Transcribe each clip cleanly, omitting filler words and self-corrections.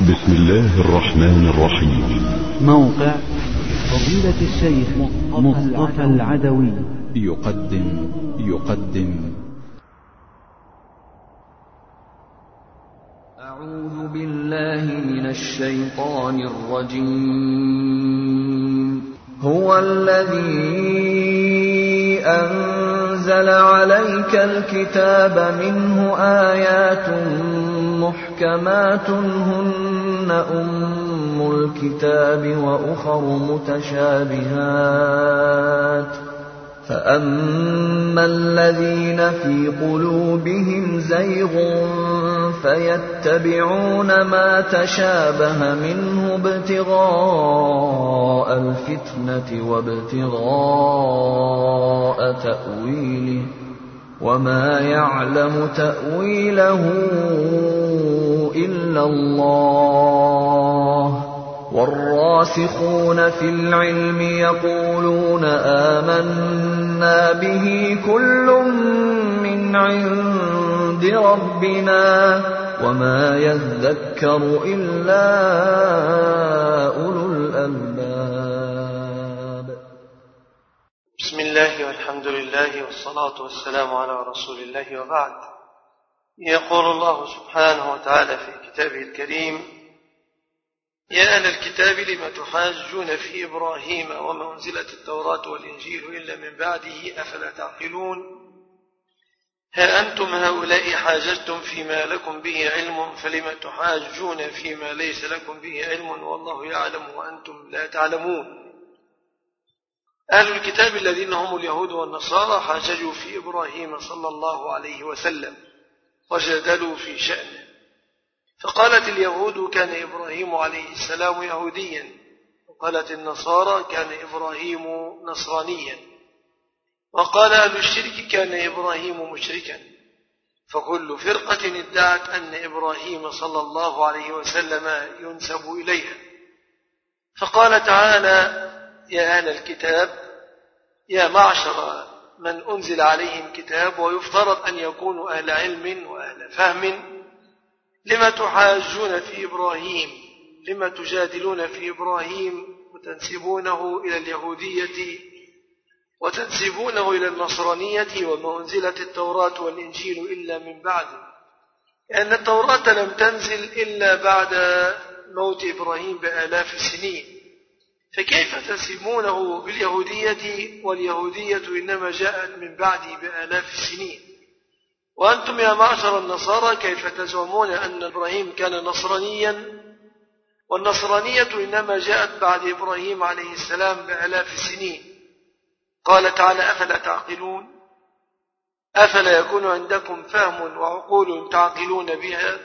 بسم الله الرحمن الرحيم. موقع فضيلة الشيخ مصطفى العدوي يقدم أعوذ بالله من الشيطان الرجيم. هو الذي أنزل عليك الكتاب منه آيات محكمات هن أم الكتاب وأخر متشابهات فأما الذين في قلوبهم زيغ فيتبعون ما تشابه منه ابتغاء الفتنة وابتغاء تأويله وما يعلم تأويله إلا الله والراسخون في العلم يقولون آمنا به كل من عند ربنا وما يذكر إلا أولو الألباب. بسم الله والحمد لله والصلاة والسلام على رسول الله وبعد. يقول الله سبحانه وتعالى في كتابه الكريم: يا أهل الكتاب لم تحاجون في إبراهيم وما أنزلت التوراة والإنجيل إلا من بعده أفلا تعقلون. ها أنتم هؤلاء حاججتم فيما لكم به علم فلم تحاجون فيما ليس لكم به علم والله يعلم وأنتم لا تعلمون. أهل الكتاب الذين هم اليهود والنصارى حاججوا في إبراهيم صلى الله عليه وسلم وجادلوا في شأنه، فقالت اليهود كان إبراهيم عليه السلام يهوديا، وقالت النصارى كان إبراهيم نصرانيا، وقال أهل الشرك كان إبراهيم مشركا، فكل فرقة ادعت أن إبراهيم صلى الله عليه وسلم ينسب إليها. فقال تعالى: يا أهل الكتاب، يا معشر من أنزل عليهم كتاب ويفترض أن يكونوا أهل علم وأهل فهم، لما تحاجون في إبراهيم، لما تجادلون في إبراهيم وتنسبونه إلى اليهودية وتنسبونه إلى النصرانية وما أنزلت التوراة والإنجيل إلا من بعده، لأن التوراة لم تنزل إلا بعد موت إبراهيم بآلاف السنين، فكيف تنسبونه باليهودية واليهودية إنما جاءت من بعده بآلاف السنين؟ وأنتم يا معشر النصارى كيف تزعمون أن إبراهيم كان نصرانيا والنصرانية إنما جاءت بعد إبراهيم عليه السلام بآلاف السنين؟ قال تعالى: أفلا تعقلون؟ أفلا يكون عندكم فهم وعقول تعقلون بها؟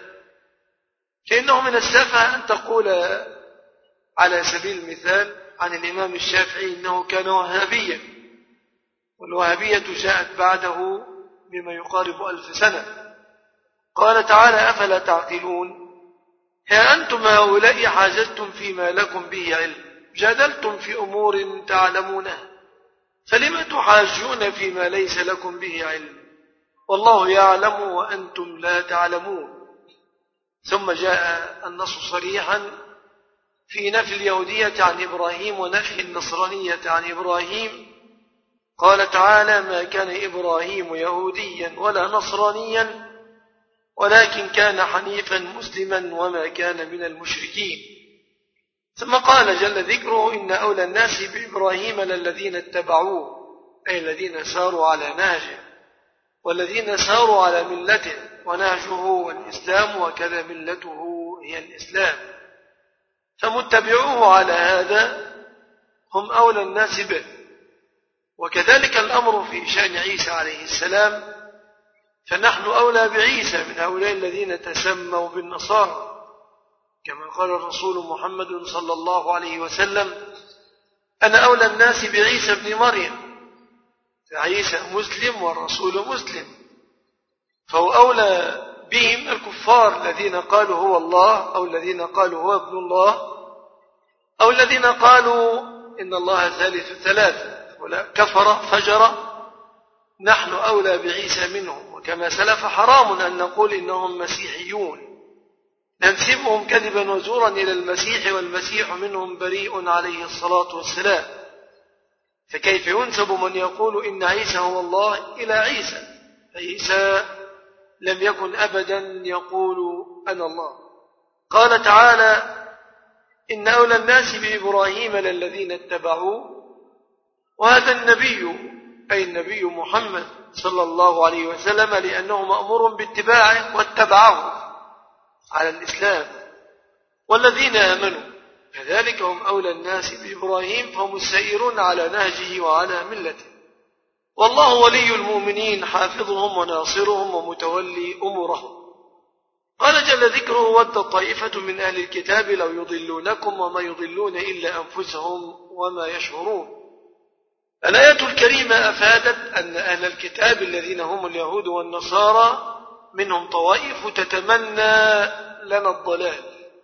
فإنه من السفه أن تقول على سبيل المثال عن الإمام الشافعي إنه كان وهابيا، والوهابية جاءت بعده بما يقارب 1000 سنة. قال تعالى: أفلا تعقلون؟ ها أنتم هؤلاء حاججتم فيما لكم به علم، جادلتم في أمور تعلمونها، فلم تحاجون فيما ليس لكم به علم والله يعلم وأنتم لا تعلمون. ثم جاء النص صريحا في نفي اليهودية عن إبراهيم ونفي النصرانية عن إبراهيم. قال تعالى: ما كان إبراهيم يهوديا ولا نصرانيا ولكن كان حنيفا مسلما وما كان من المشركين. ثم قال جل ذكره: إن أولى الناس بإبراهيم للذين اتبعوه، أي الذين ساروا على نهجه والذين ساروا على ملته، ونهجه والإسلام وكذا ملته هي الإسلام، فمتبعوه على هذا هم أولى الناس به. وكذلك الأمر في شأن عيسى عليه السلام، فنحن أولى بعيسى من هؤلاء الذين تسموا بالنصارى، كما قال الرسول محمد صلى الله عليه وسلم: أنا أولى الناس بعيسى ابن مريم، فعيسى مسلم والرسول مسلم، فهو أولى بهم الكفار الذين قالوا هو الله أو الذين قالوا هو ابن الله أو الذين قالوا إن الله ثالث ثلاثة، ولا كفر فجر. نحن أولى بعيسى منهم، وكما سلف حرام أن نقول إنهم مسيحيون، ننسبهم كذبا وزورا إلى المسيح والمسيح منهم بريء عليه الصلاة والسلام. فكيف ينسب من يقول إن عيسى هو الله إلى عيسى؟ عيسى لم يكن أبدا يقول أنا الله. قال تعالى إن أولى الناس بإبراهيم للذين اتبعوه، وهذا النبي أي النبي محمد صلى الله عليه وسلم لأنه مأمور باتباعه واتبعه على الإسلام، والذين آمنوا كذلك هم أولى الناس بإبراهيم فهم السائرون على نهجه وعلى ملته. والله ولي المؤمنين حافظهم وناصرهم ومتولي أمورهم. قال جل ذكره ود طائفة من أهل الكتاب لو يضلونكم وما يضلون إلا أنفسهم وما يشعرون. الآية الكريمة أفادت أن أهل الكتاب الذين هم اليهود والنصارى منهم طوائف تتمنى لنا الضلال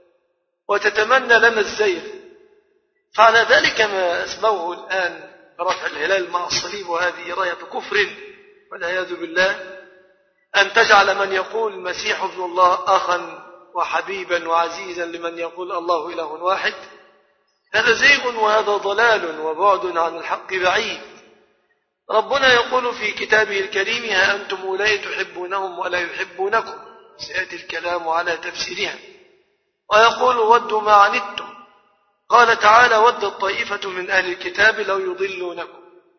وتتمنى لنا الزيغ، فعلى ذلك ما أسموه الآن رفع الهلال مع الصليب، وهذه راية كفر والعياذ بالله، أن تجعل من يقول المسيح ابن الله أخا وحبيبا وعزيزا لمن يقول الله إله واحد. هذا زيغ وهذا ضلال وبعد عن الحق بعيد. ربنا يقول في كتابه الكريم ها أنتم أولئك تحبونهم ولا يحبونكم، سيأتي الكلام على تفسيرها. ويقول ودوا ما عنتم، قال تعالى ودت طائفة من أهل الكتاب لو يضلونكم،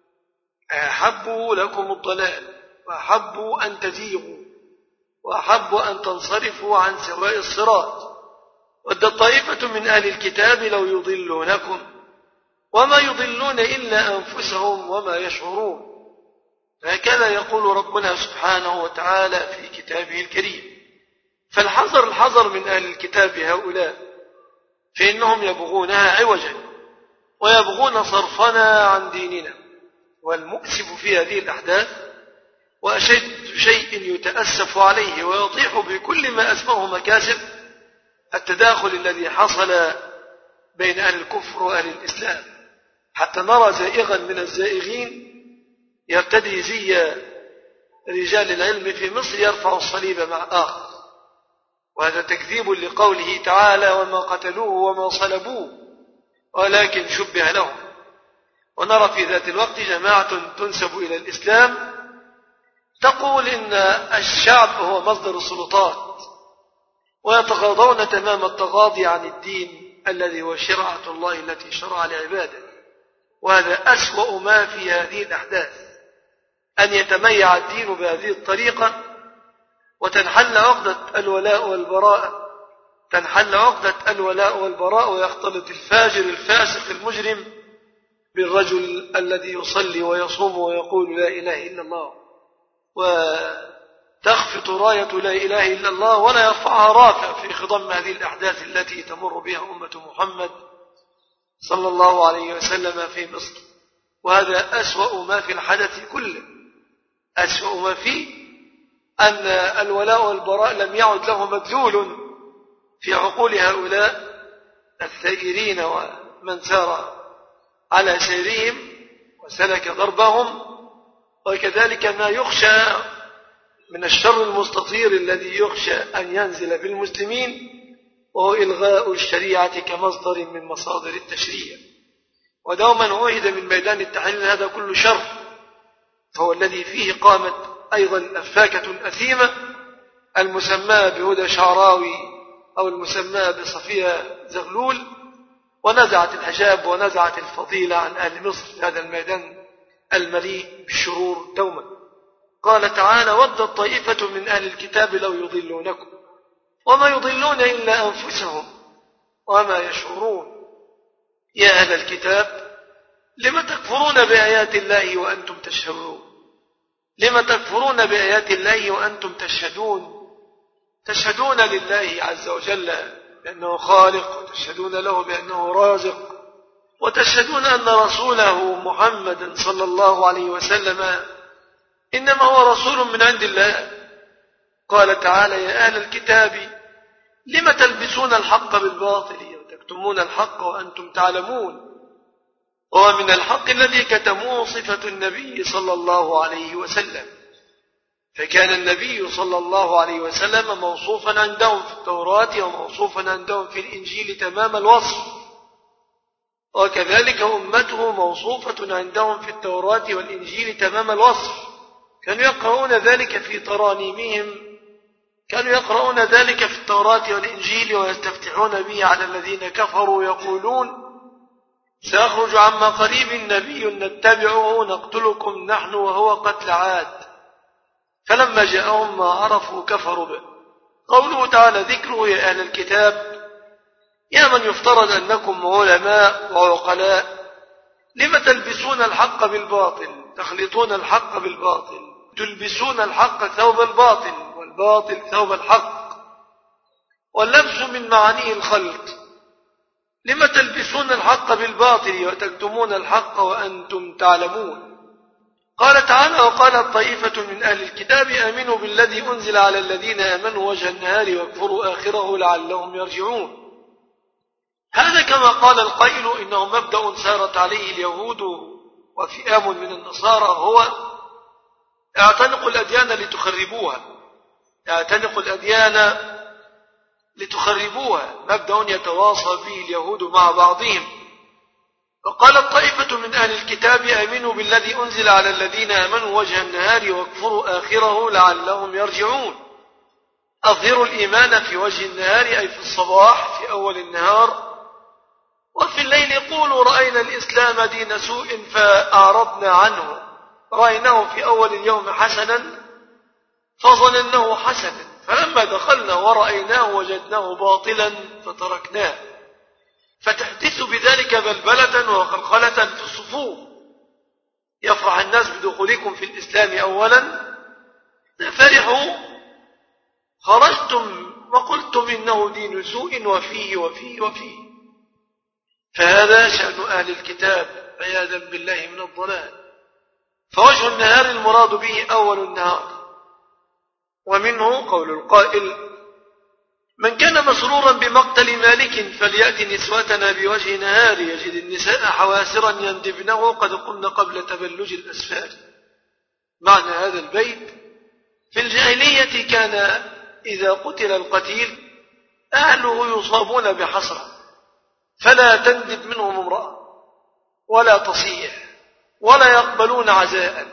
أحبوا لكم الضلال وأحبوا أن تزيغوا وأحبوا أن تنصرفوا عن سواء الصراط. ودت طائفة من أهل الكتاب لو يضلونكم وما يضلون إلا أنفسهم وما يشعرون. هكذا يقول ربنا سبحانه وتعالى في كتابه الكريم. فالحذر من أهل الكتاب هؤلاء، فإنهم يبغونها عوجا ويبغون صرفنا عن ديننا. والمؤسف في هذه الأحداث وأشد شيء يتأسف عليه ويطيح بكل ما أسمه مكاسب التداخل الذي حصل بين أهل الكفر وأهل الإسلام، حتى نرى زائغا من الزائغين يرتدي زي رجال العلم في مصر يرفع الصليب مع آخر، وهذا تكذيب لقوله تعالى وما قتلوه وما صلبوه ولكن شبه لهم. ونرى في ذات الوقت جماعة تنسب إلى الإسلام تقول إن الشعب هو مصدر السلطات، ويتغاضون تمام التغاضي عن الدين الذي هو شرعة الله التي شرع لعباده. وهذا أسوأ ما في هذه الأحداث، أن يتميع الدين بهذه الطريقة وتنحل عقدة الولاء والبراء، تنحل عقدة الولاء والبراء، ويختلط الفاجر الفاسق المجرم بالرجل الذي يصلي ويصوم ويقول لا إله إلا الله، وتخفت راية لا إله إلا الله ولا يرفعها رافع في خضم هذه الأحداث التي تمر بها أمة محمد صلى الله عليه وسلم في مصر. وهذا أسوأ ما في الحدث كله، أسوأ ما فيه أن الولاء والبراء لم يعد له مدلول في عقول هؤلاء الثائرين ومن سار على سيرهم وسلك ضربهم. وكذلك ما يخشى من الشر المستطير الذي يخشى أن ينزل بالمسلمين، وهو إلغاء الشريعة كمصدر من مصادر التشريع. ودوما عهد من ميدان التحليل هذا كل شر، فهو الذي فيه قامت أيضا الأفاكة أثيمة المسمى بهدى شعراوي أو المسمى بصفية زغلول، ونزعت الحجاب ونزعت الفضيلة عن أهل مصر في هذا الميدان المليء بالشرور دوما. قال تعالى ودت طائفة من أهل الكتاب لو يضلونكم وما يضلون إلا أنفسهم وما يشعرون. يا أهل الكتاب لم تكفرون بآيات الله وأنتم تشهدون؟ لم تكفرون بآيات الله وأنتم تشهدون؟ تشهدون لله عز وجل بأنه خالق، وتشهدون له بأنه رازق، وتشهدون أن رسوله محمد صلى الله عليه وسلم إنما هو رسول من عند الله. قال تعالى يا أهل الكتاب لم تلبسون الحق بالباطل وتكتمون الحق وأنتم تعلمون. ومن الحق الذي كتموه صفة النبي صلى الله عليه وسلم، فكان النبي صلى الله عليه وسلم موصوفا عندهم في التوراة وموصوفا عندهم في الإنجيل تمام الوصف، وكذلك أمته موصوفة عندهم في التوراة والإنجيل تمام الوصف. كانوا يقرؤون ذلك في ترانيمهم، كانوا يقرؤون ذلك في التوراة والإنجيل ويستفتحون به على الذين كفروا يقولون سيخرج عما قريب نبي نتبعه نقتلكم نحن وهو قتل عاد، فلما جاءهم ما عرفوا كفروا به. قوله تعالى ذكره يا أهل الكتاب يا من يفترض أنكم علماء وعقلاء لم تلبسون الحق بالباطل، تخلطون الحق بالباطل، تلبسون الحق ثوب الباطل والباطل ثوب الحق، واللبس من معانيه الخلط. لم تلبسون الحق بالباطل وتكتمون الحق وأنتم تعلمون. قال تعالى وقالت طائفة من أهل الكتاب آمنوا بالذي أنزل على الذين آمنوا وجه النهار واكفروا آخره لعلهم يرجعون. هذا كما قال القائل إنه مبدأ سارت عليه اليهود وفئام من النصارى، هو اعتنقوا الأديان لتخربوها، اعتنقوا الأديان لتخربوها، مبدأ يتواصى به اليهود مع بعضهم. وقالت طائفة من أهل الكتاب آمنوا بالذي أنزل على الذين آمنوا وجه النهار واكفروا آخره لعلهم يرجعون. أظهروا الإيمان في وجه النهار أي في الصباح في أول النهار، وفي الليل يقولوا رأينا الإسلام دين سوء فأعرضنا عنه، رأيناه في أول اليوم حسنا فظنناه حسنا، فلما دخلنا ورأيناه وجدناه باطلا فتركناه. فتحدث بذلك بلبلة وخلخلة في الصفوف. يفرح الناس بدخولكم في الإسلام أولا، فرحوا خرجتم وقلتم إنه دين سوء وفيه وفيه وفيه. فهذا شأن أهل الكتاب عياذا بالله من الضلال. فوجه النهار المراد به أول النهار. ومنه قول القائل من كان مسرورا بمقتل مالك فليأت نسوتنا بوجه نهار يجد النساء حواسرا يندبنه قد قمن قبل تبلج الأسفار. معنى هذا البيت في الجاهلية كان إذا قتل القتيل أهله يصابون بحسرة، فلا تندب منهم امرأة ولا تصيح ولا يقبلون عزاء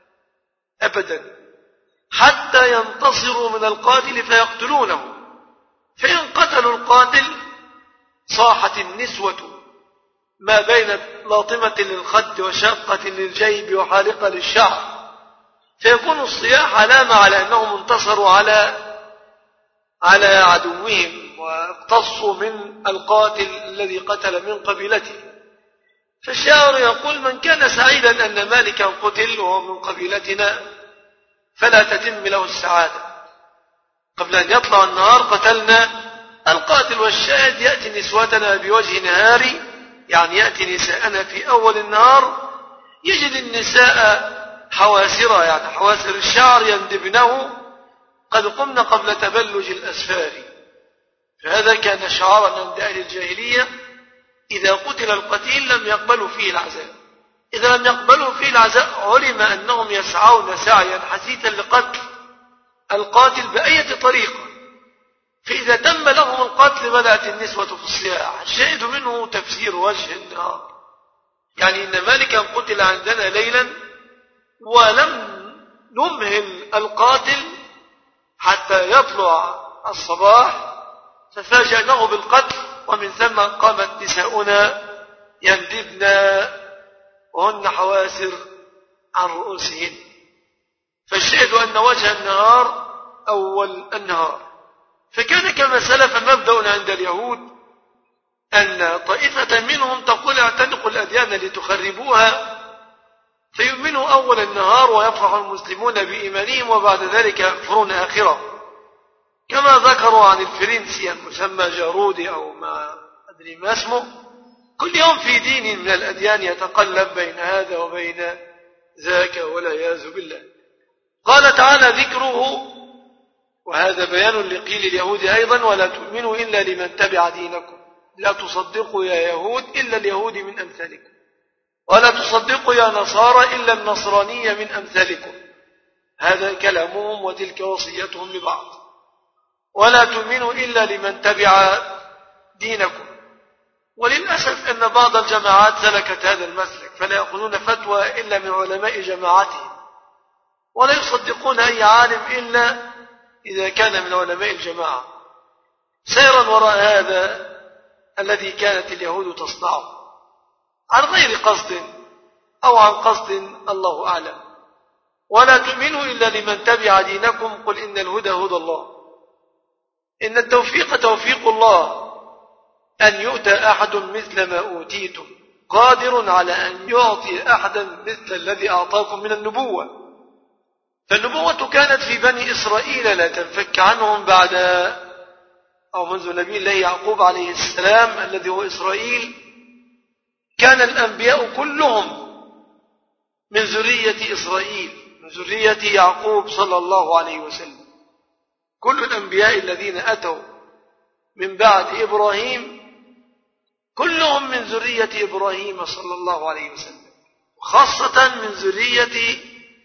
أبدا حتى ينتصروا من القاتل فيقتلونه. فإن قتلوا القاتل صاحت النسوة ما بين لاطمة للخد وشاقة للجيب وحالقة للشعر، فيكون الصياح علامة على أنهم انتصروا على عدوهم واقتصوا من القاتل الذي قتل من قبيلته. فالشاعر يقول من كان سعيدا أن مالكا قتل وهو من قبيلتنا فلا تتم له السعادة. قبل أن يطلع النهار قتلنا القاتل. والشاهد يأتي نسوتنا بوجه نهاري، يعني يأتي نساءنا في أول النهار يجد النساء حواسرة، يعني حواسر الشعر يندبنه قد قمنا قبل تبلج الأسفار. فهذا كان شعارا عند أهل الجاهلية، إذا قتل القتيل لم يقبلوا فيه العزاء. إذا لم يقبلوا فيه العزاء علم أنهم يسعون سعيا حثيثا لقتل القاتل بأية طريقة. فإذا تم لهم القتل بدأت النسوة في الصياح. الشاهد منه تفسير وجه النهار، يعني إن مالكا قتل عندنا ليلا ولم نمهل القاتل حتى يطلع الصباح ففاجأناه بالقتل، ومن ثم قامت نساؤنا يندبن وهن حواسر عن رؤوسهن. فالشاهد أن وجه النهار أول النهار. فكان كما سلف مبدأ عند اليهود أن طائفة منهم تقول اعتنقوا الأديان لتخربوها، فيؤمنوا أول النهار ويفرح المسلمون بإيمانهم وبعد ذلك يكفرون آخره، كما ذكروا عن الفرنسي المسمى جارودي أو ما أدري ما اسمه، كل يوم في دين من الأديان يتقلب بين هذا وبين ذاك والعياذ بالله. قال تعالى ذكره، وهذا بيان لقيل اليهود أيضا ولا تؤمنوا إلا لمن تبع دينكم، لا تصدقوا يا يهود إلا اليهود من أمثالكم، ولا تصدقوا يا نصارى إلا النصرانية من أمثالكم. هذا كلامهم وتلك وصيتهم لبعض. ولا تؤمنوا إلا لمن تبع دينكم. وللأسف أن بعض الجماعات سلكت هذا المسلك، فلا يأخذون فتوى إلا من علماء جماعتهم، ولا يصدقون أي عالم إلا إذا كان من علماء الجماعة، سيرا وراء هذا الذي كانت اليهود تصنعه عن غير قصد أو عن قصد، الله أعلم. ولا تؤمنوا إلا لمن تبع دينكم قل إن الهدى هدى الله. إن التوفيق توفيق الله، أن يؤتى أحد مثل ما أوتيتم، قادر على أن يعطي أحدا مثل الذي أعطاكم من النبوة. فالنبوة كانت في بني إسرائيل لا تنفك عنهم بعد أو منذ نبي الله يعقوب عليه السلام الذي هو إسرائيل. كان الأنبياء كلهم من ذرية إسرائيل، من ذرية يعقوب صلى الله عليه وسلم. كل الأنبياء الذين أتوا من بعد إبراهيم كلهم من ذرية إبراهيم صلى الله عليه وسلم، خاصة من ذرية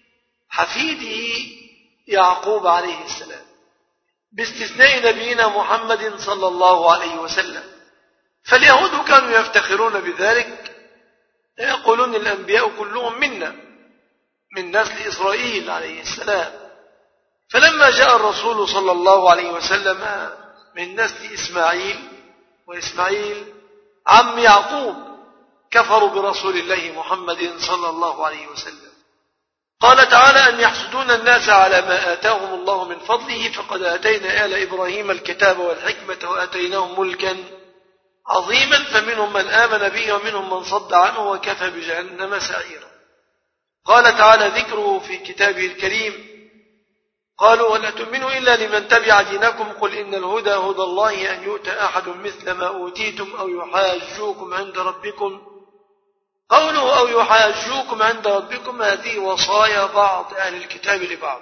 حفيده يعقوب عليه السلام، باستثناء نبينا محمد صلى الله عليه وسلم. فاليهود كانوا يفتخرون بذلك، يقولون الأنبياء كلهم منا، من نسل إسرائيل عليه السلام. فلما جاء الرسول صلى الله عليه وسلم من نسل إسماعيل، وإسماعيل عم يعقوب، كفروا برسول الله محمد صلى الله عليه وسلم. قال تعالى: أن يحسدون الناس على ما آتاهم الله من فضله فقد آتينا آل إبراهيم الكتاب والحكمة وآتيناهم ملكا عظيما فمنهم من آمن به ومنهم من صد عنه وكفى بجهنم سعيرا. قال تعالى ذكره في كتابه الكريم: قالوا ولا تؤمنوا إلا لمن تبع دينكم قل إن الهدى هدى الله أن يؤتى أحد مثل ما أوتيتم أو يحاجوكم عند ربكم. قوله أو يحاجوكم عند ربكم هذه وصايا بعض أهل الكتاب لبعض،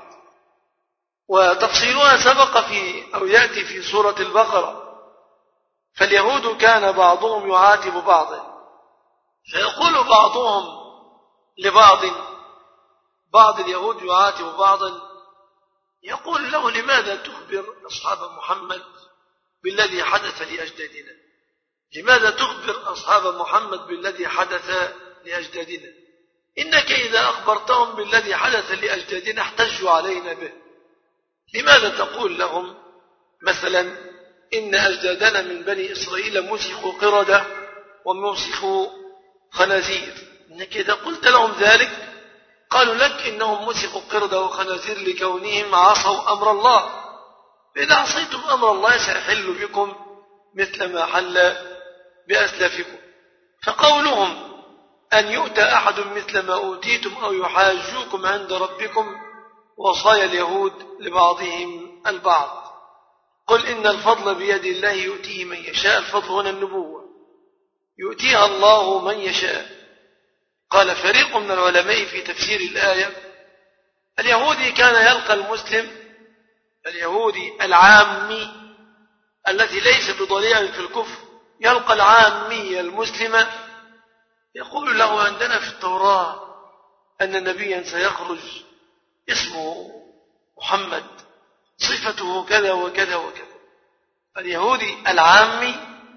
وتفصيلها سبق أو يأتي في سورة البقرة. فاليهود كان بعضهم يعاتب بعضا، فيقول بعضهم لبعض، بعض اليهود يعاتب بعضا يقول له: لماذا تخبر أصحاب محمد بالذي حدث لأجدادنا؟ لماذا تخبر أصحاب محمد بالذي حدث لأجدادنا؟ إنك إذا أخبرتهم بالذي حدث لأجدادنا احتجوا علينا به. لماذا تقول لهم مثلا إن أجدادنا من بني إسرائيل مسخوا قردة ومسخوا خنازير؟ إنك إذا قلت لهم ذلك قالوا لك إنهم مسخوا قردة وخنازير لكونهم عصوا أمر الله، فإذا عصيتم أمر الله سيحل بكم مثل ما حل بأسلافكم. فقولهم أن يؤتى أحد مثل ما أوتيتم أو يحاجوكم عند ربكم وصايا اليهود لبعضهم البعض. قل إن الفضل بيد الله يؤتيه من يشاء. الفضل هنا النبوة، يؤتيها الله من يشاء. قال فريق من العلماء في تفسير الآية: اليهودي كان يلقى المسلم، اليهودي العامي الذي ليس بضليع في الكفر، يلقى العامي المسلم يقول له: عندنا في التوراة أن نبيا سيخرج اسمه محمد، صفته كذا وكذا وكذا. اليهودي العامي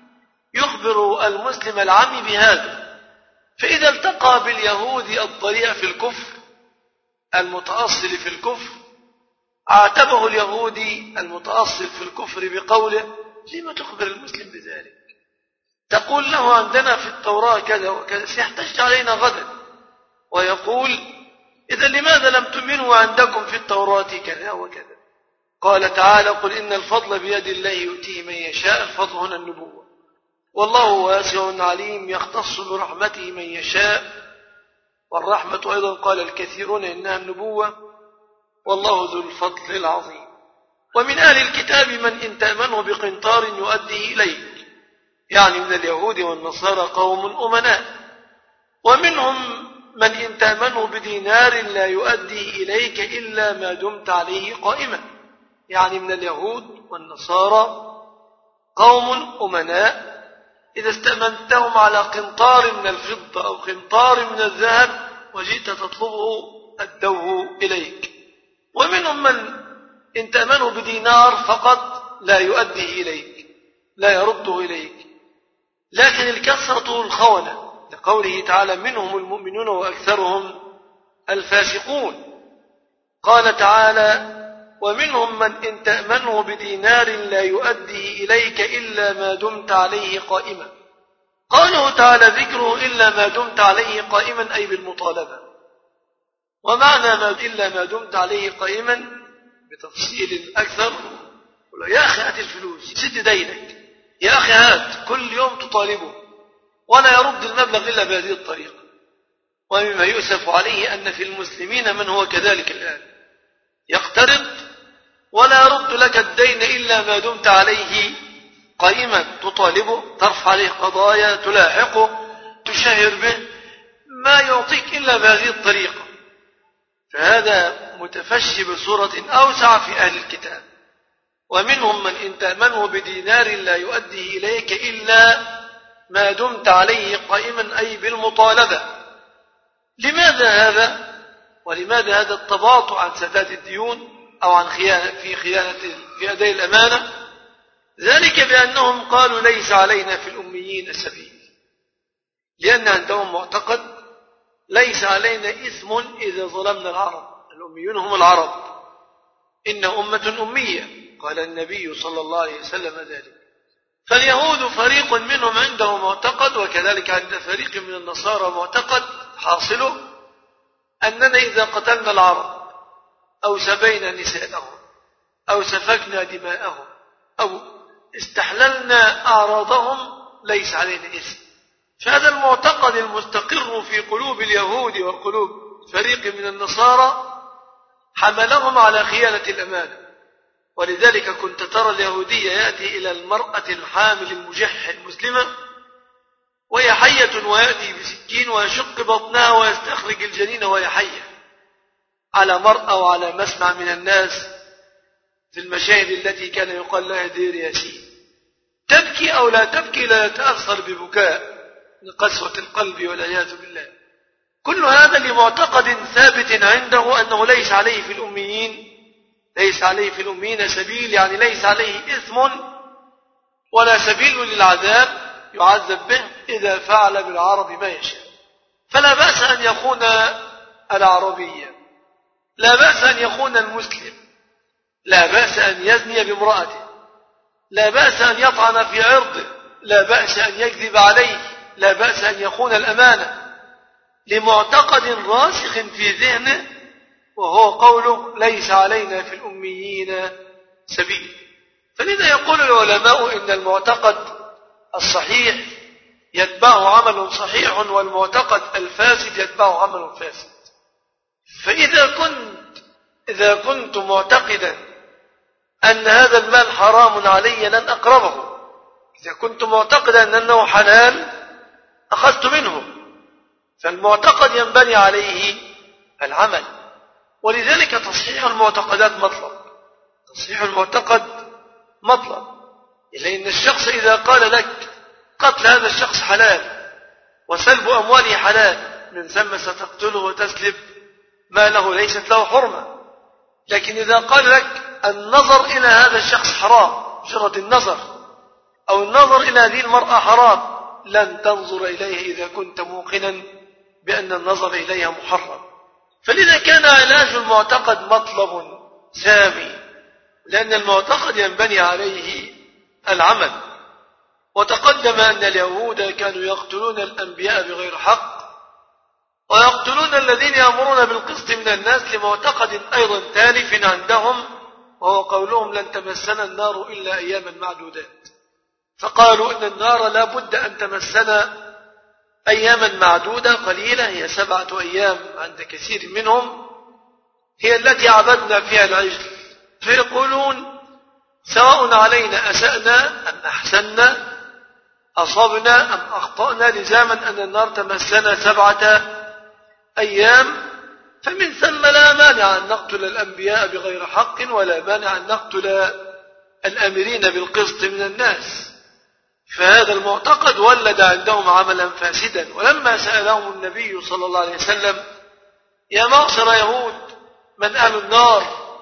يخبر المسلم العامي بهذا. فإذا التقى باليهودي الضليع في الكفر المتأصل في الكفر عاتبه اليهودي المتأصل في الكفر بقوله: لما تخبر المسلم بذلك؟ تقول له عندنا في التوراة كذا وكذا، سيحتج علينا غدا ويقول: إذا لماذا لم تؤمنوا عندكم في التوراة كذا وكذا؟ قال تعالى: قل إن الفضل بيد الله يؤتيه من يشاء. الفضل هنا النبوة، والله واسع عليم يختص برحمته من يشاء. والرحمة أيضا قال الكثيرون إنها النبوة، والله ذو الفضل العظيم. ومن أهل الكتاب من إن تأمنه بقنطار يؤديه إليك، يعني من اليهود والنصارى قوم أمناء. ومنهم من إن تأمنه بدينار لا يؤدي إليك إلا ما دمت عليه قائما، يعني من اليهود والنصارى قوم أمناء إذا استأمنتهم على قنطار من الفضة أو قنطار من الذهب وجئت تطلبه أدوه إليك. ومنهم من إن تأمنه بدينار فقط لا يؤديه إليك، لا يرده إليك. لكن الكثرة الخونة، لقوله تعالى منهم المؤمنون وأكثرهم الفاسقون. قال تعالى ومنهم من إن تأمنه بدينار لا يؤديه إليك إلا ما دمت عليه قائما. قاله تعالى ذكره إلا ما دمت عليه قائما أي بالمطالبة. ومعنى إلا ما دمت عليه قائما بتفصيل أكثر، يا أخي هات الفلوس، سد دينك، يا أخي هات، كل يوم تطالبه ولا يرد المبلغ إلا بهذه الطريقة. ومما يؤسف عليه أن في المسلمين من هو كذلك الآن، يقترض ولا يرد لك الدين إلا ما دمت عليه قائما، تطالبه، ترفع عليه قضايا، تلاحقه، تشهر به، ما يعطيك إلا بهذه الطريقة. فهذا متفشي بصورة أوسع في أهل الكتاب. ومنهم من إن تأمنه بدينار لا يؤديه إليك إلا ما دمت عليه قائما أي بالمطالبة. لماذا هذا؟ ولماذا هذا التباطؤ عن سداد الديون أو عن خيانة في أداء الأمانة؟ ذلك بأنهم قالوا ليس علينا في الأميين سبيل، لأن عندهم معتقد ليس علينا إثم إذا ظلمنا العرب. الأميون هم العرب، إن أمة أمية، قال النبي صلى الله عليه وسلم ذلك. فاليهود فريق منهم عنده معتقد، وكذلك عند فريق من النصارى معتقد حاصله أننا إذا قتلنا العرب أو سبينا نساءهم أو سفكنا دماءهم أو استحللنا أعراضهم ليس علينا إثم. فهذا المعتقد المستقر في قلوب اليهود وقلوب فريق من النصارى حملهم على خيانة الأمانة. ولذلك كنت ترى اليهودية يأتي إلى المرأة الحامل المجح المسلمة وهي حية، ويأتي بسكين ويشق بطنها ويستخرج الجنين وهي حية، على مرأة وعلى مسمع من الناس في المشاهد التي كان يقال لها دير ياسين. تبكي أو لا تبكي لا يتأثر ببكاء لقسوة القلب والعياذ بالله. كل هذا لمعتقد ثابت عنده أنه ليس عليه في الأميين سبيل، يعني ليس عليه إثم ولا سبيل للعذاب يعذب به إذا فعل بالعرب ما يشاء. فلا بأس أن يخون العربية، لا بأس أن يخون المسلم، لا بأس أن يزني بامرأته، لا بأس أن يطعن في عرضه، لا بأس أن يكذب عليه، لا بأس أن يخون الأمانة، لمعتقد راسخ في ذهنه وهو قوله ليس علينا في الأميين سبيل. فلذا يقول العلماء إن المعتقد الصحيح يتبعه عمل صحيح، والمعتقد الفاسد يتبعه عمل فاسد. فإذا كنت معتقدا أن هذا المال حرام علي لن أقربه، إذا كنت معتقدا أنه حلال أخذت منه. فالمعتقد ينبني عليه العمل. ولذلك تصحيح المعتقدات مطلب، تصحيح المعتقد مطلب. إلا إن الشخص إذا قال لك قتل هذا الشخص حلال وسلب أمواله حلال، من ثم ستقتله وتسلب ماله، ليست له حرمة. لكن إذا قال لك النظر إلى هذا الشخص حرام، مجرد النظر، أو النظر إلى هذه المرأة حرام، لن تنظر إليه إذا كنت موقنا بأن النظر إليها محرم. فلذا كان علاج المعتقد مطلب سامي، لأن المعتقد ينبني عليه العمل. وتقدم أن اليهود كانوا يقتلون الأنبياء بغير حق، ويقتلون الذين يأمرون بالقسط من الناس لمعتقد أيضا تالف عندهم، وهو قولهم لن تمسنا النار إلا أياما معدودات. فقالوا إن النار لا بد أن تمسنا أياما معدودة قليلة، هي 7 أيام عند كثير منهم، هي التي عبدنا فيها العجل. فيقولون سواء علينا أسأنا أم أحسننا، أصبنا أم أخطأنا، لزاما أن النار تمسنا 7 أيام. فمن ثم لا مانع أن نقتل الأنبياء بغير حق، ولا مانع أن نقتل الأمرين بالقسط من الناس. فهذا المعتقد ولد عندهم عملا فاسدا. ولما سألهم النبي صلى الله عليه وسلم يا معشر يهود من أهل النار،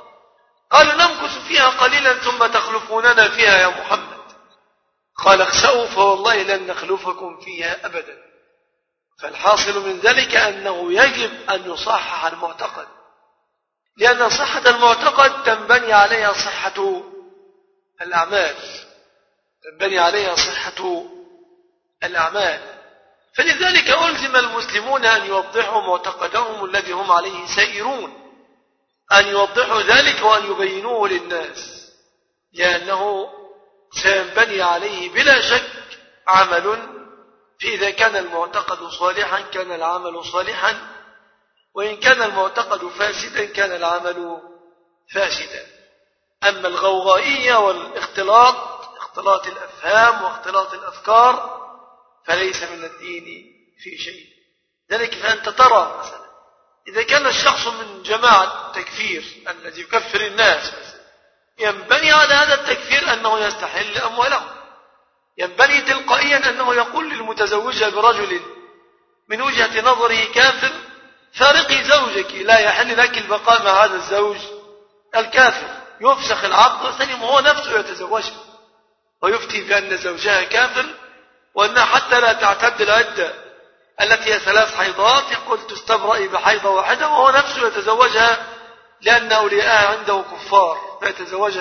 قالوا نمكث فيها قليلا ثم تخلفوننا فيها يا محمد. قال اخسأوا فوالله لن نخلفكم فيها أبدا. فالحاصل من ذلك أنه يجب أن يصحح المعتقد، لأن صحة المعتقد تنبني عليها صحة الأعمال، تنبني عليها صحة الأعمال. فلذلك ألزم المسلمون أن يوضحوا معتقدهم الذي هم عليه سائرون، أن يوضحوا ذلك وأن يبينوه للناس، لأنه سينبني عليه بلا شك عمل. فإذا كان المعتقد صالحا كان العمل صالحا، وإن كان المعتقد فاسدا كان العمل فاسدا. أما الغوغائية والاختلاط، اختلاط الأفهام واختلاط الأفكار، فليس من الدين في شيء. ذلك فأنت ترى مثلا إذا كان الشخص من جماعة التكفير الذي يكفر الناس مثلا، ينبني على هذا التكفير أنه يستحل أموالهم، ينبني تلقائيا أنه يقول للمتزوجة برجل من وجهة نظره كافر فارقي زوجك، لا يحل لك البقاء مع هذا الزوج الكافر، يفسخ العقد وسلم هو نفسه يتزوجها، ويفتي بأن زوجها كافر، وأنها حتى لا تعتد العدة التي هي 3 حيضات يقول تستبرئ بحيضة واحدة، وهو نفسه يتزوجها لأن أولياءها عنده كفار، فيتزوجها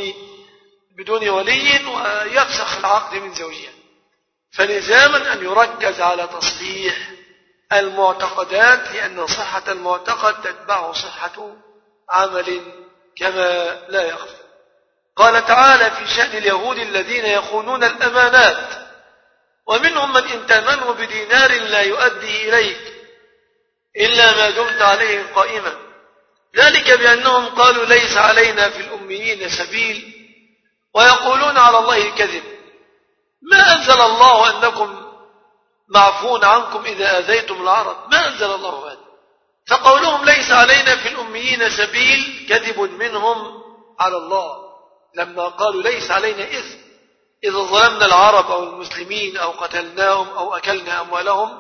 بدون ولي ويفسخ العقد من زوجها. فلزاما أن يركز على تصحيح المعتقدات، لأن صحة المعتقد تتبع صحة عمل كما لا يخفى. قال تعالى في شأن اليهود الذين يخونون الأمانات، ومنهم من إن تأمنه بدينار لا يؤدي إليك إلا ما دمت عليه قائما، ذلك بأنهم قالوا ليس علينا في الأميين سبيل ويقولون على الله الكذب، ما أنزل الله أنكم معفون عنكم إذا أذيتم العرب، ما أنزل الله هذا. فقولهم ليس علينا في الأميين سبيل كذب منهم على الله، لما قالوا ليس علينا إثم إذا ظلمنا العرب أو المسلمين أو قتلناهم أو أكلنا أموالهم.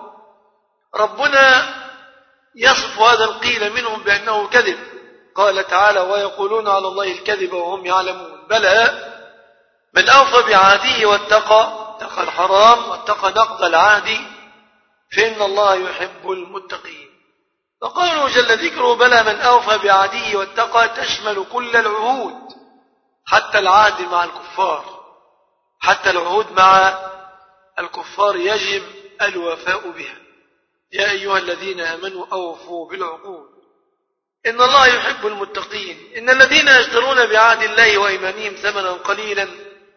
ربنا يصف هذا القيل منهم بأنه كذب. قال تعالى ويقولون على الله الكذب وهم يعلمون، بلى من أوفى بعهده واتقى الحرام واتقى نقض العهد فإن الله يحب المتقين. فقالوا جل ذكره بلى من أوفى بعهده واتقى تشمل كل العهود، حتى العهد مع الكفار، حتى العهود مع الكفار يجب الوفاء بها. يا أيها الذين آمنوا أوفوا بالعقود إن الله يحب المتقين. إن الذين يشترون بعهد الله وإيمانهم ثمنا قليلا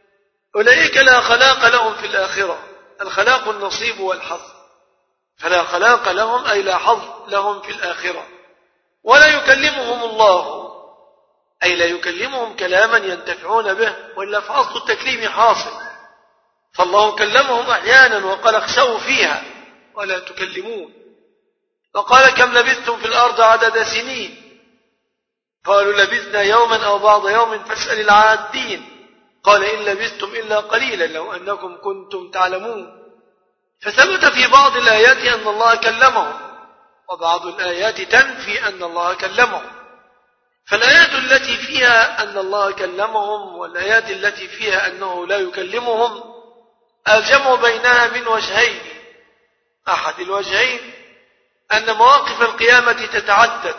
أولئك لا خلاق لهم في الآخرة. الخلاق النصيب والحظ، فلا خلاق لهم أي لا حظ لهم في الآخرة. ولا يكلمهم الله أي لا يكلمهم كلاما ينتفعون به، وإلا فأصل التكليم حاصل، فالله كلمهم أحيانا وقال اخسوا فيها ولا تكلمون. وقال كم لبثتم في الأرض عدد سنين، قالوا لبثنا يوما أو بعض يوم فاسأل العادين، قال إن لبثتم إلا قليلا لو أنكم كنتم تعلمون. فثبت في بعض الآيات أن الله كلمهم، وبعض الآيات تنفي أن الله كلمهم. فالآيات التي فيها أن الله كلمهم والآيات التي فيها أنه لا يكلمهم الجمع بينها من وجهين. أحد الوجهين أن مواقف القيامة تتعدد،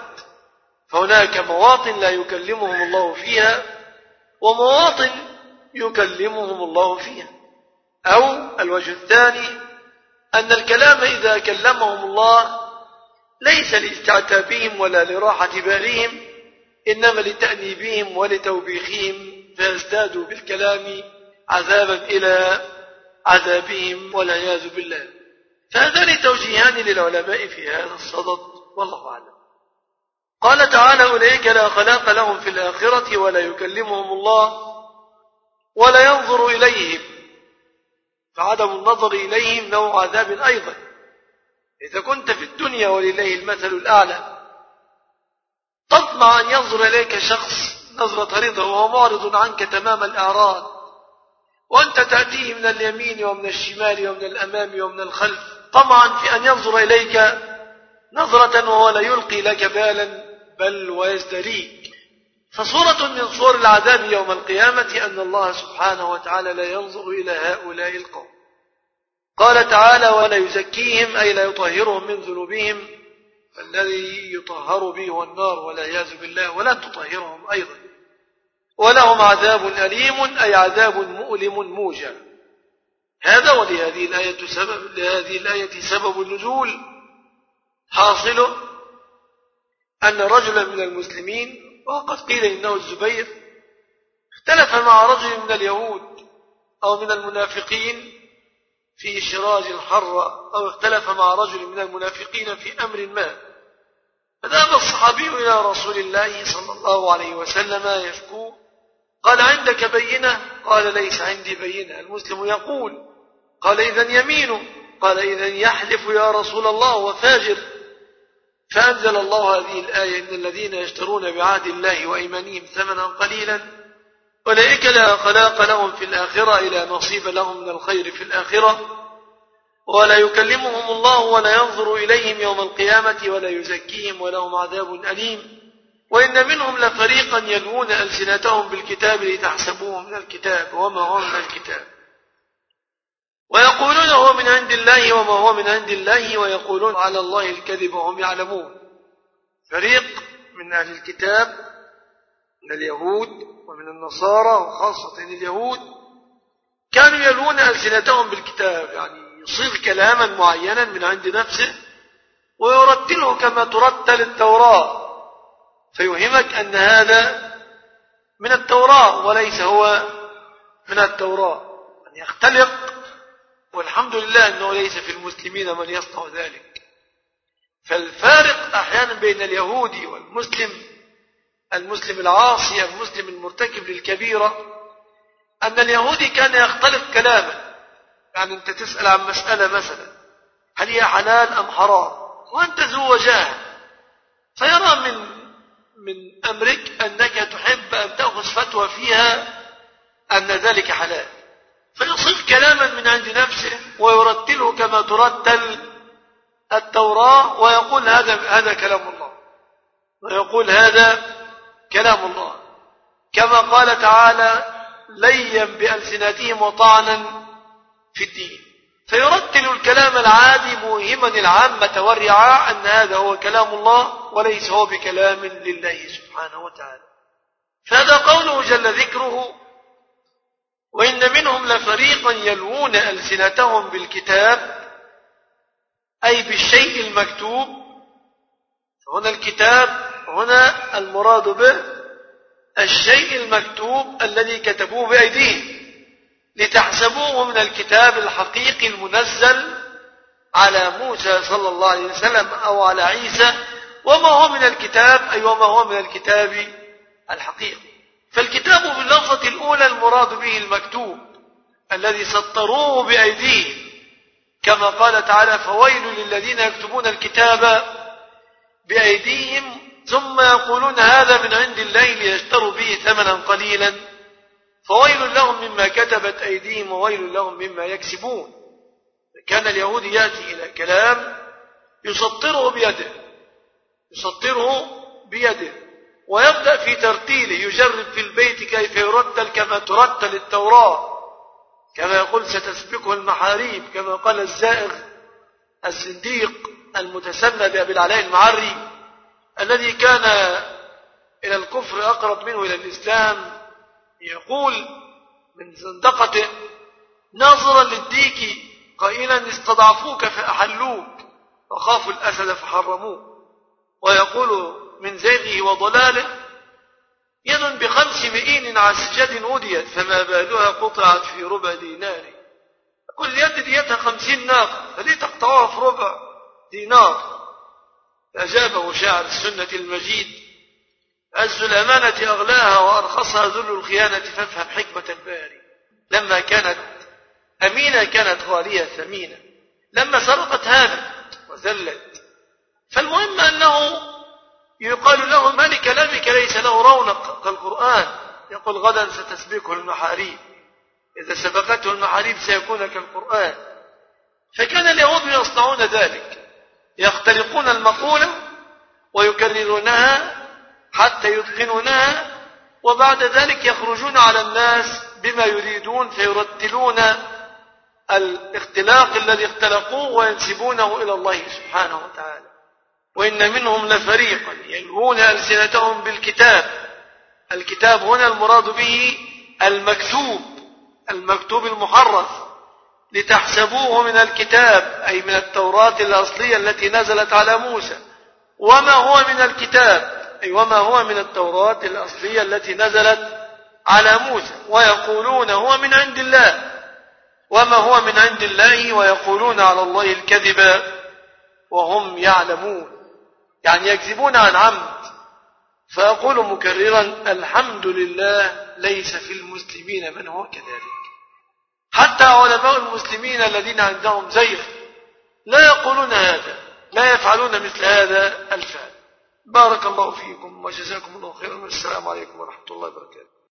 فهناك مواطن لا يكلمهم الله فيها ومواطن يكلمهم الله فيها. أو الوجه الثاني أن الكلام إذا كلمهم الله ليس لاستعتابهم ولا لراحة بالهم، إنما لتأنيبهم ولتوبيخهم، فيزدادوا بالكلام عذابا إلى عذابهم والعياذ بالله. فهذان توجيهان للعلماء في هذا الصدد، والله أعلم. قال تعالى أولئك لا خلاق لهم في الآخرة ولا يكلمهم الله ولا ينظر إليهم، فعدم النظر إليهم نوع عذاب أيضا. إذا كنت في الدنيا ولله المثل الأعلى تطمع أن ينظر إليك شخص نظرة رضا وهو معرض عنك تمام الإعراض، وأنت تأتيه من اليمين ومن الشمال ومن الأمام ومن الخلف طمعا في أن ينظر إليك نظرة وهو لا يلقي لك بالا بل ويزدريك. فصورة من صور العذاب يوم القيامة أن الله سبحانه وتعالى لا ينظر إلى هؤلاء القوم. قال تعالى: ولا يزكيهم، أي لا يطهرهم من ذنوبهم، فالذي يطهر به هو النار والعياذ بالله، ولن تطهرهم أيضا. ولهم عذاب أليم، أي عذاب مؤلم موجع. هذا ولهذه الآية سبب النزول. حاصله أن رجلا من المسلمين، وقد قيل إنه الزبير، اختلف مع رجل من اليهود أو من المنافقين في شراج الحرة، أو اختلف مع رجل من المنافقين في أمر ما، فذهب الصحابي إلى رسول الله صلى الله عليه وسلم يشكو. قال: عندك بينة؟ قال: ليس عندي بينة. المسلم يقول: قال: إذن يمينه؟ قال: إذن يحلف يا رسول الله وفاجر. فأنزل الله هذه الآية: إن الذين يشترون بعهد الله وأيمانهم ثمنا قليلا أولئك لا خلاق لهم في الآخرة، إلى نصيب لهم من الخير في الآخرة، ولا يكلمهم الله ولا ينظر إليهم يوم القيامة ولا يزكيهم ولهم عذاب أليم. وإن منهم لفريقا يلوون ألسنتهم بالكتاب لتحسبوه من الكتاب وما هو من الكتاب، ويقولون هو من عند الله وما هو من عند الله، ويقولون على الله الكذب وهم يعلمون. فريق من أهل الكتاب من اليهود ومن النصارى، وخاصة اليهود، كانوا يلوون ألسنتهم بالكتاب، يعني يصيغ كلاما معينا من عند نفسه ويرتله كما ترتل التوراة، فيوهمك أن هذا من التوراة وليس هو من التوراة، أن يختلق. والحمد لله أنه ليس في المسلمين من يصنع ذلك. فالفارق أحيانا بين اليهودي والمسلم، المسلم العاصي، المسلم المرتكب للكبيرة، أن اليهودي كان يختلق كلاما. يعني أنت تسأل عن مسألة مثلا: هل هي حلال أم حرام؟ وأنت ذو وجاهة، فيرى من أمرك أنك تحب أن تأخذ فتوى فيها أن ذلك حلال، فيصيغ كلاما من عند نفسه ويرتله كما ترتل التوراة، ويقول هذا كلام الله، ويقول هذا كلام الله، كما قال تعالى: ليا بألسنتهم وطعنا في الدين. فيرتل الكلام العادي موهما العامة والرعاع أن هذا هو كلام الله وليس هو بكلام لله سبحانه وتعالى. فهذا قوله جل ذكره: وإن منهم لفريقا يلوون ألسنتهم بالكتاب، أي بالشيء المكتوب. هنا الكتاب، هنا المراد به الشيء المكتوب الذي كتبوه بأيديهم، لتحسبوه من الكتاب الحقيقي المنزل على موسى صلى الله عليه وسلم أو على عيسى. وما هو من الكتاب، أي وما هو من الكتاب الحقيقي. فالكتاب باللفظة الأولى المراد به المكتوب الذي سطروه بأيديهم، كما قال تعالى: فويل للذين يكتبون الكتاب بأيديهم ثم يقولون هذا من عند الله ليشتروا به ثمنا قليلا، فويل لهم مما كتبت أيديهم وويل لهم مما يكسبون. كان اليهود يأتي إلى كلام يسطره بيده ويبدأ في ترتيله، يجرب في البيت كيف يرتل كما ترتل التوراة، كما يقول: ستسبقه المحاريب، كما قال الزائغ الزنديق المتسمى بأبي العلاء المعري الذي كان إلى الكفر أقرب منه إلى الإسلام، يقول من زندقته ناظرا للديك قائلا: استضعفوك فأحلوك وخافوا الأسد فحرموه. ويقول من زيغه وضلاله: يد ب5 مئين عسجد أوديت فما بالها قطعت في ربع دينار. كل يد ديتها 50 ناقة، فليه تقطعوها في ربع دينار؟ فأجابه شاعر السنة المجيد: عز الأمانة أغلاها وأرخصها ذل الخيانة، فافهم حكمة الباري. لما كانت أمينة كانت غالية ثمينة، لما سرقت هانت وذلت. فالمهم أنه يقال له: ما لكلامك ليس له رونق كالقرآن؟ يقول: غدا ستسبقه المحاريب، إذا سبقته المحاريب سيكون كالقرآن. فكان اليهود يصنعون ذلك، يختلقون المقولة ويكررونها حتى يتقنونها وبعد ذلك يخرجون على الناس بما يريدون فيرتلون الاختلاق الذي اختلقوه وينسبونه إلى الله سبحانه وتعالى. وإن منهم لفريقا يلوون ألسنتهم بالكتاب. الكتاب هنا المراد به المكتوب المحرف، لتحسبوه من الكتاب أي من التوراة الأصلية التي نزلت على موسى. وما هو من الكتاب أي وما هو من التوراة الأصلية التي نزلت على موسى. ويقولون هو من عند الله، وما هو من عند الله، ويقولون على الله الكذب وهم يعلمون، يعني يكذبون عن عمد. فأقول مكررا الحمد لله ليس في المسلمين من هو كذلك. حتى علماء المسلمين الذين عندهم زيغ لا يقولون هذا، لا يفعلون مثل هذا الفعل. بارك الله فيكم وجزاكم الله خيرا، والسلام عليكم ورحمة الله وبركاته.